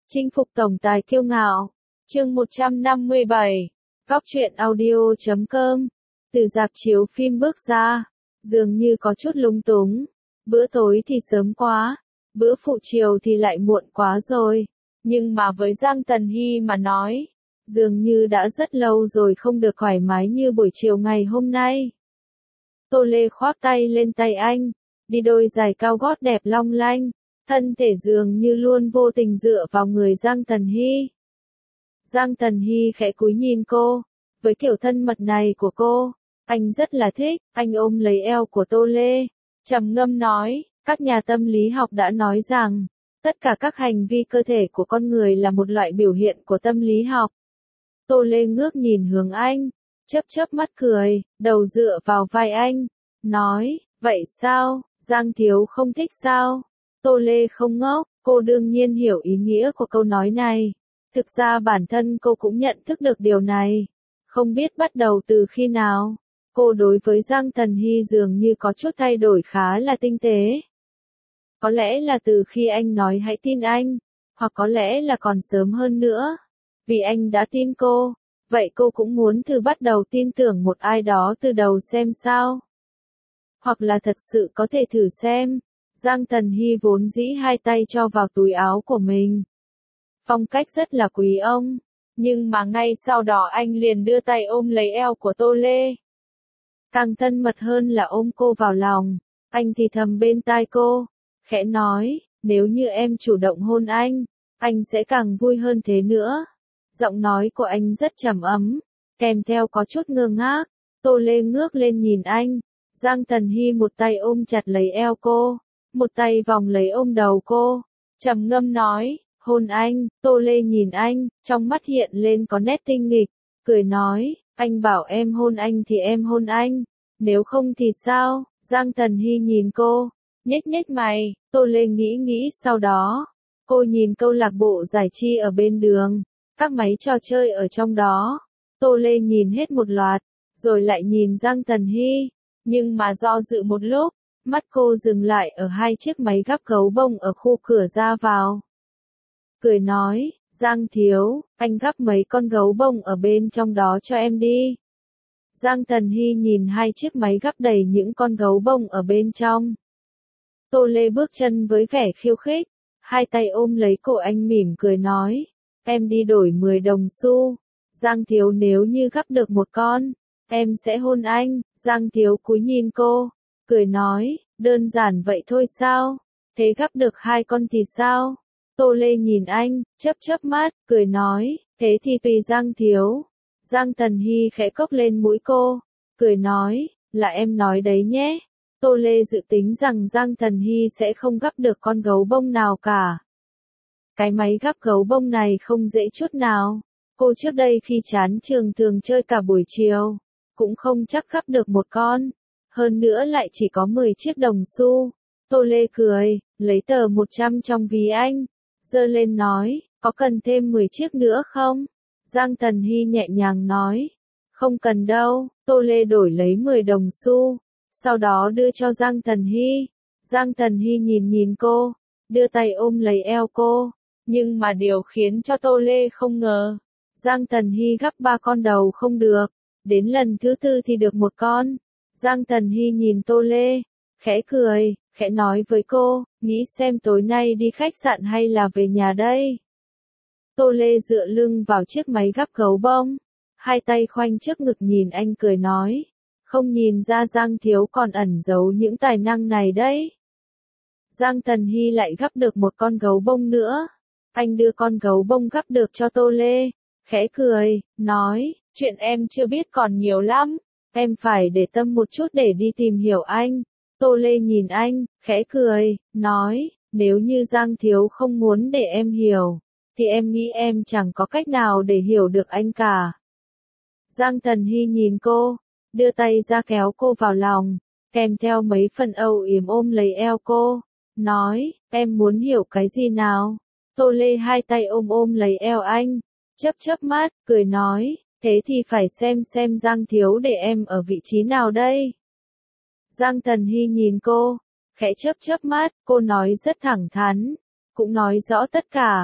Chinh phục tổng tài kiêu ngạo. Chương 157. Góc truyện audio.com. Từ rạp chiếu phim bước ra, dường như có chút lung túng. Bữa tối thì sớm quá, bữa phụ chiều thì lại muộn quá rồi. Nhưng mà với Giang Tần Hy mà nói, dường như đã rất lâu rồi không được thoải mái như buổi chiều ngày hôm nay. Tô Lê khoác tay lên tay anh, đi đôi giày cao gót đẹp long lanh, thân thể dường như luôn vô tình dựa vào người Giang Tần Hy. Giang Tần Hy khẽ cúi nhìn cô, với kiểu thân mật này của cô, anh rất là thích. Anh ôm lấy eo của Tô Lê, trầm ngâm nói, các nhà tâm lý học đã nói rằng, tất cả các hành vi cơ thể của con người là một loại biểu hiện của tâm lý học. Tô Lê ngước nhìn hướng anh, chớp chớp mắt cười, đầu dựa vào vai anh, nói, vậy sao, Giang thiếu không thích sao? Tô Lê không ngốc, cô đương nhiên hiểu ý nghĩa của câu nói này. Thực ra bản thân cô cũng nhận thức được điều này. Không biết bắt đầu từ khi nào, cô đối với Giang Tần Hy dường như có chút thay đổi khá là tinh tế. Có lẽ là từ khi anh nói hãy tin anh, hoặc có lẽ là còn sớm hơn nữa. Vì anh đã tin cô, vậy cô cũng muốn thử bắt đầu tin tưởng một ai đó từ đầu xem sao. Hoặc là thật sự có thể thử xem. Giang Tần Hy vốn dĩ hai tay cho vào túi áo của mình. Phong cách rất là quý ông, nhưng mà ngay sau đó anh liền đưa tay ôm lấy eo của Tô Lê. Càng thân mật hơn là ôm cô vào lòng, anh thì thầm bên tai cô, khẽ nói, nếu như em chủ động hôn anh sẽ càng vui hơn thế nữa. Giọng nói của anh rất trầm ấm, kèm theo có chút ngơ ngác. Tô Lê ngước lên nhìn anh, Giang Tần Hy một tay ôm chặt lấy eo cô, một tay vòng lấy ôm đầu cô, trầm ngâm nói, hôn anh. Tô Lê nhìn anh, trong mắt hiện lên có nét tinh nghịch, cười nói, anh bảo em hôn anh thì em hôn anh, nếu không thì sao? Giang Tần Hy nhìn cô, nhếch nhếch mày. Tô Lê nghĩ sau đó, cô nhìn câu lạc bộ giải trí ở bên đường, các máy trò chơi ở trong đó. Tô Lê nhìn hết một loạt, rồi lại nhìn Giang Tần Hy, nhưng mà do dự một lúc, mắt cô dừng lại ở hai chiếc máy gắp gấu bông ở khu cửa ra vào. Cười nói, Giang thiếu, anh gắp mấy con gấu bông ở bên trong đó cho em đi. Giang Tần Hy nhìn hai chiếc máy gắp đầy những con gấu bông ở bên trong. Tô Lê bước chân với vẻ khiêu khích, hai tay ôm lấy cổ anh mỉm cười nói, em đi đổi 10 đồng xu. Giang thiếu nếu như gắp được một con, em sẽ hôn anh. Giang thiếu cúi nhìn cô, cười nói, đơn giản vậy thôi sao? Thế gắp được 2 con thì sao? Tô Lê nhìn anh, chớp chớp mắt, cười nói, thế thì tùy Giang thiếu. Giang Tần Hy khẽ cốc lên mũi cô, cười nói, là em nói đấy nhé. Tô Lê dự tính rằng Giang Tần Hy sẽ không gắp được con gấu bông nào cả. Cái máy gắp gấu bông này không dễ chút nào. Cô trước đây khi chán trường thường chơi cả buổi chiều, cũng không chắc gắp được một con. Hơn nữa lại chỉ có 10 chiếc đồng xu. Tô Lê cười, lấy tờ 100 trong ví anh, giơ lên nói, có cần thêm 10 chiếc nữa không? Giang Tần Hy nhẹ nhàng nói, không cần đâu. Tô Lê đổi lấy 10 đồng xu, sau đó đưa cho Giang Tần Hy. Giang Tần Hy nhìn cô, đưa tay ôm lấy eo cô, nhưng mà điều khiến cho Tô Lê không ngờ, Giang Tần Hy gắp 3 con đầu không được, đến lần thứ 4 thì được 1 con. Giang Tần Hy nhìn Tô Lê, khẽ cười, khẽ nói với cô, nghĩ xem tối nay đi khách sạn hay là về nhà đây. Tô Lê dựa lưng vào chiếc máy gắp gấu bông, hai tay khoanh trước ngực nhìn anh cười nói, không nhìn ra Giang thiếu còn ẩn giấu những tài năng này đấy. Giang Tần Hy lại gắp được 1 con gấu bông nữa, anh đưa con gấu bông gắp được cho Tô Lê, khẽ cười, nói, chuyện em chưa biết còn nhiều lắm, em phải để tâm một chút để đi tìm hiểu anh. Tô Lê nhìn anh, khẽ cười, nói, nếu như Giang thiếu không muốn để em hiểu, thì em nghĩ em chẳng có cách nào để hiểu được anh cả. Giang Tần Hy nhìn cô, đưa tay ra kéo cô vào lòng, kèm theo mấy phần âu yếm ôm lấy eo cô, nói, em muốn hiểu cái gì nào? Tô Lê hai tay ôm lấy eo anh, chớp chớp mắt, cười nói, thế thì phải xem Giang thiếu để em ở vị trí nào đây? Giang Tần Hy nhìn cô, khẽ chớp chớp mắt, cô nói rất thẳng thắn, cũng nói rõ tất cả.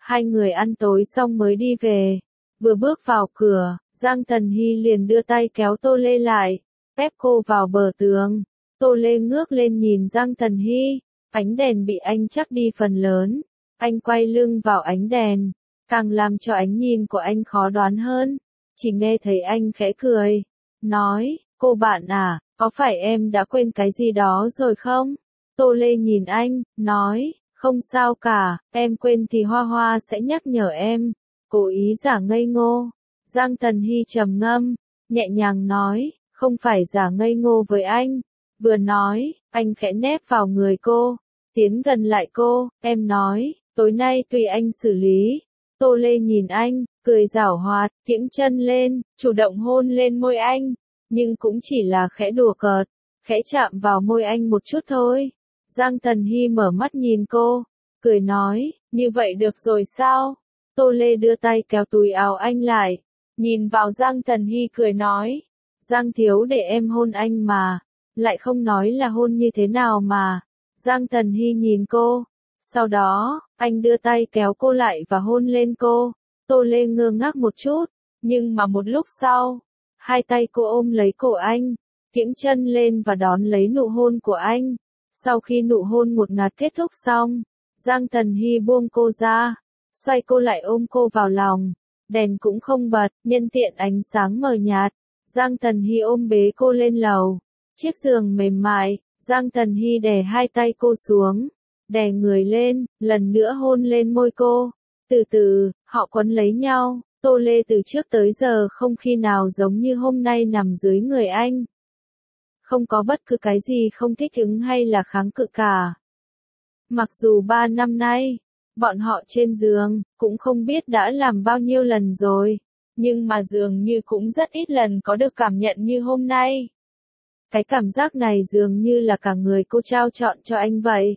Hai người ăn tối xong mới đi về. Vừa bước vào cửa, Giang Tần Hy liền đưa tay kéo Tô Lê lại, ép cô vào bờ tường. Tô Lê ngước lên nhìn Giang Tần Hy, ánh đèn bị anh chắc đi phần lớn. Anh quay lưng vào ánh đèn, càng làm cho ánh nhìn của anh khó đoán hơn. Chỉ nghe thấy anh khẽ cười, nói, cô bạn à, có phải em đã quên cái gì đó rồi không? Tô Lê nhìn anh, nói, không sao cả, em quên thì Hoa Hoa sẽ nhắc nhở em. Cố ý giả ngây ngô. Giang Tần Hy trầm ngâm, nhẹ nhàng nói, không phải giả ngây ngô với anh. Vừa nói, anh khẽ nép vào người cô, tiến gần lại cô, em nói, tối nay tùy anh xử lý. Tô Lê nhìn anh, cười giảo hoạt, kiễng chân lên, chủ động hôn lên môi anh, nhưng cũng chỉ là khẽ đùa cợt, khẽ chạm vào môi anh một chút thôi. Giang Tần Hy mở mắt nhìn cô, cười nói, như vậy được rồi sao? Tô Lê đưa tay kéo túi áo anh lại, nhìn vào Giang Tần Hy cười nói, Giang thiếu để em hôn anh mà, lại không nói là hôn như thế nào mà. Giang Tần Hy nhìn cô, sau đó, anh đưa tay kéo cô lại và hôn lên cô. Tô Lê ngơ ngác một chút, nhưng mà một lúc sau, hai tay cô ôm lấy cổ anh, kiễng chân lên và đón lấy nụ hôn của anh. Sau khi nụ hôn ngọt ngạt kết thúc xong, Giang Tần Hy buông cô ra, xoay cô lại ôm cô vào lòng, đèn cũng không bật, nhân tiện ánh sáng mờ nhạt. Giang Tần Hy ôm bế cô lên lầu, chiếc giường mềm mại, Giang Tần Hy đè hai tay cô xuống, đè người lên, lần nữa hôn lên môi cô. Từ từ, họ quấn lấy nhau, Tô Lê từ trước tới giờ không khi nào giống như hôm nay nằm dưới người anh. Không có bất cứ cái gì không thích ứng hay là kháng cự cả. Mặc dù 3 năm nay, bọn họ trên giường, cũng không biết đã làm bao nhiêu lần rồi, nhưng mà dường như cũng rất ít lần có được cảm nhận như hôm nay. Cái cảm giác này dường như là cả người cô trao trọn cho anh vậy.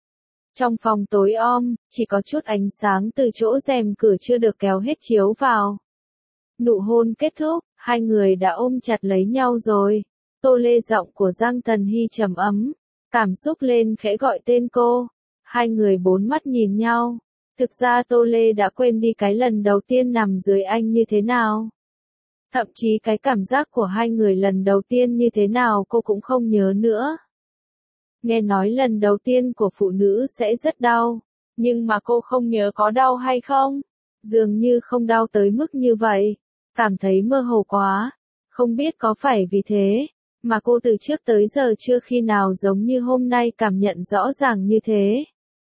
Trong phòng tối om, chỉ có chút ánh sáng từ chỗ rèm cửa chưa được kéo hết chiếu vào. Nụ hôn kết thúc, hai người đã ôm chặt lấy nhau rồi. Tô Lê giọng của Giang Tần Hy trầm ấm, cảm xúc lên khẽ gọi tên cô. Hai người bốn mắt nhìn nhau. Thực ra Tô Lê đã quên đi cái lần đầu tiên nằm dưới anh như thế nào. Thậm chí cái cảm giác của hai người lần đầu tiên như thế nào cô cũng không nhớ nữa. Nghe nói lần đầu tiên của phụ nữ sẽ rất đau, nhưng mà cô không nhớ có đau hay không. Dường như không đau tới mức như vậy, cảm thấy mơ hồ quá. Không biết có phải vì thế, mà cô từ trước tới giờ chưa khi nào giống như hôm nay cảm nhận rõ ràng như thế.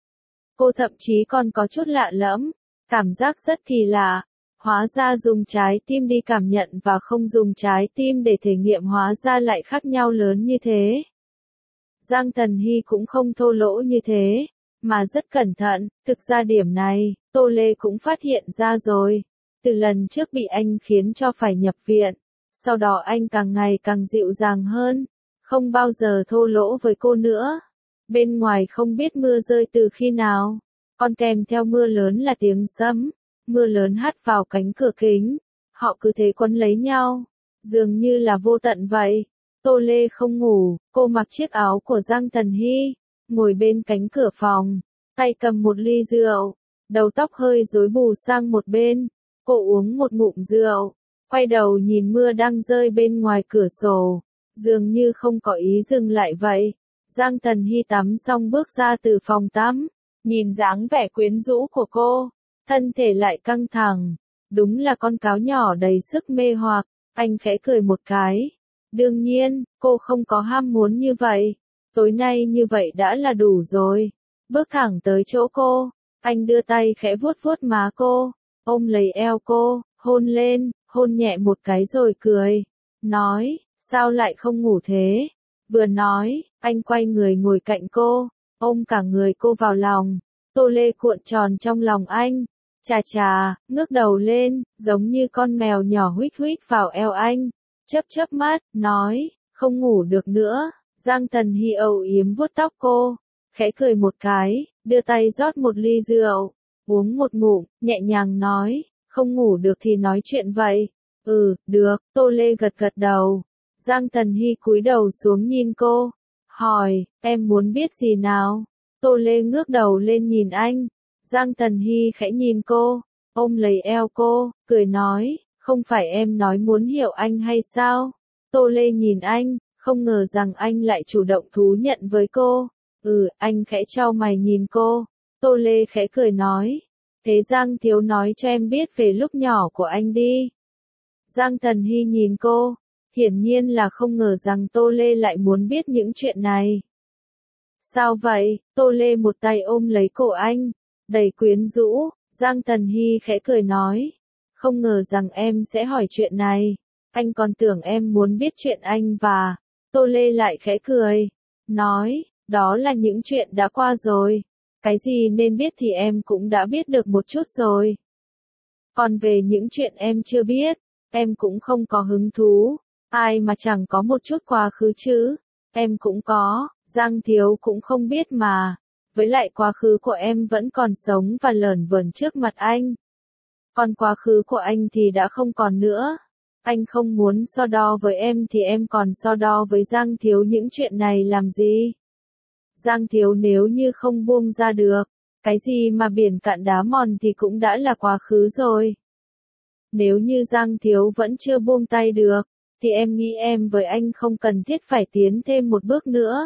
Cô thậm chí còn có chút lạ lẫm, cảm giác rất kỳ lạ. Hóa ra dùng trái tim đi cảm nhận và không dùng trái tim để thể nghiệm hóa ra lại khác nhau lớn như thế. Giang Tần Hy cũng không thô lỗ như thế, mà rất cẩn thận. Thực ra điểm này, Tô Lê cũng phát hiện ra rồi. Từ lần trước bị anh khiến cho phải nhập viện, sau đó anh càng ngày càng dịu dàng hơn, không bao giờ thô lỗ với cô nữa. Bên ngoài không biết mưa rơi từ khi nào, còn kèm theo mưa lớn là tiếng sấm, mưa lớn hắt vào cánh cửa kính, họ cứ thế quấn lấy nhau, dường như là vô tận vậy. Tô Lê không ngủ, cô mặc chiếc áo của Giang Tần Hy, ngồi bên cánh cửa phòng, tay cầm một ly rượu, đầu tóc hơi rối bù sang một bên, cô uống một ngụm rượu, quay đầu nhìn mưa đang rơi bên ngoài cửa sổ, dường như không có ý dừng lại vậy. Giang Tần Hy tắm xong bước ra từ phòng tắm, nhìn dáng vẻ quyến rũ của cô, thân thể lại căng thẳng, đúng là con cáo nhỏ đầy sức mê hoặc. Anh khẽ cười một cái. Đương nhiên, cô không có ham muốn như vậy. Tối nay như vậy đã là đủ rồi. Bước thẳng tới chỗ cô, anh đưa tay khẽ vuốt vuốt má cô, ôm lấy eo cô, hôn lên, hôn nhẹ một cái rồi cười. Nói, sao lại không ngủ thế? Vừa nói, anh quay người ngồi cạnh cô, ôm cả người cô vào lòng. Tô Lê cuộn tròn trong lòng anh. Chà chà, ngước đầu lên, giống như con mèo nhỏ huých huých vào eo anh. Chớp chớp mắt, nói, không ngủ được nữa. Giang Tần Hy âu yếm vuốt tóc cô, khẽ cười một cái, đưa tay rót một ly rượu, uống một ngụm, nhẹ nhàng nói, không ngủ được thì nói chuyện vậy. Được, Tô Lê gật gật đầu. Giang Tần Hy cúi đầu xuống nhìn cô, hỏi, em muốn biết gì nào? Tô Lê ngước đầu lên nhìn anh, Giang Tần Hy khẽ nhìn cô, ôm lấy eo cô, cười nói, không phải em nói muốn hiểu anh hay sao? Tô Lê nhìn anh, không ngờ rằng anh lại chủ động thú nhận với cô. Anh khẽ chau mày nhìn cô. Tô Lê khẽ cười nói, thế Giang Thiếu nói cho em biết về lúc nhỏ của anh đi. Giang Tần Hy nhìn cô, hiển nhiên là không ngờ rằng Tô Lê lại muốn biết những chuyện này. Sao vậy? Tô Lê một tay ôm lấy cổ anh, đầy quyến rũ. Giang Tần Hy khẽ cười nói, không ngờ rằng em sẽ hỏi chuyện này. Anh còn tưởng em muốn biết chuyện anh và... Tô Lê lại khẽ cười, nói, đó là những chuyện đã qua rồi. Cái gì nên biết thì em cũng đã biết được một chút rồi. Còn về những chuyện em chưa biết, em cũng không có hứng thú. Ai mà chẳng có một chút quá khứ chứ. Em cũng có, Giang Thiếu cũng không biết mà. Với lại quá khứ của em vẫn còn sống và lởn vởn trước mặt anh. Còn quá khứ của anh thì đã không còn nữa. Anh không muốn so đo với em thì em còn so đo với Giang Thiếu những chuyện này làm gì? Giang Thiếu nếu như không buông ra được, cái gì mà biển cạn đá mòn thì cũng đã là quá khứ rồi. Nếu như Giang Thiếu vẫn chưa buông tay được, thì em nghĩ em với anh không cần thiết phải tiến thêm một bước nữa.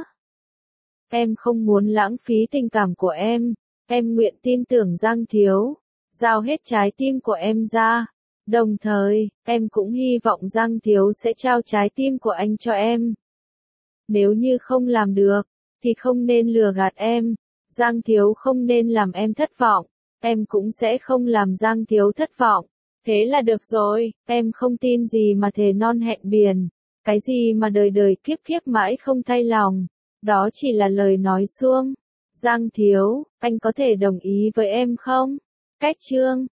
Em không muốn lãng phí tình cảm của em nguyện tin tưởng Giang Thiếu, giao hết trái tim của em ra. Đồng thời, em cũng hy vọng Giang Thiếu sẽ trao trái tim của anh cho em. Nếu như không làm được, thì không nên lừa gạt em. Giang Thiếu không nên làm em thất vọng. Em cũng sẽ không làm Giang Thiếu thất vọng. Thế là được rồi, em không tin gì mà thề non hẹn biển. Cái gì mà đời đời kiếp kiếp mãi không thay lòng. Đó chỉ là lời nói suông. Giang Thiếu, anh có thể đồng ý với em không? Cách chương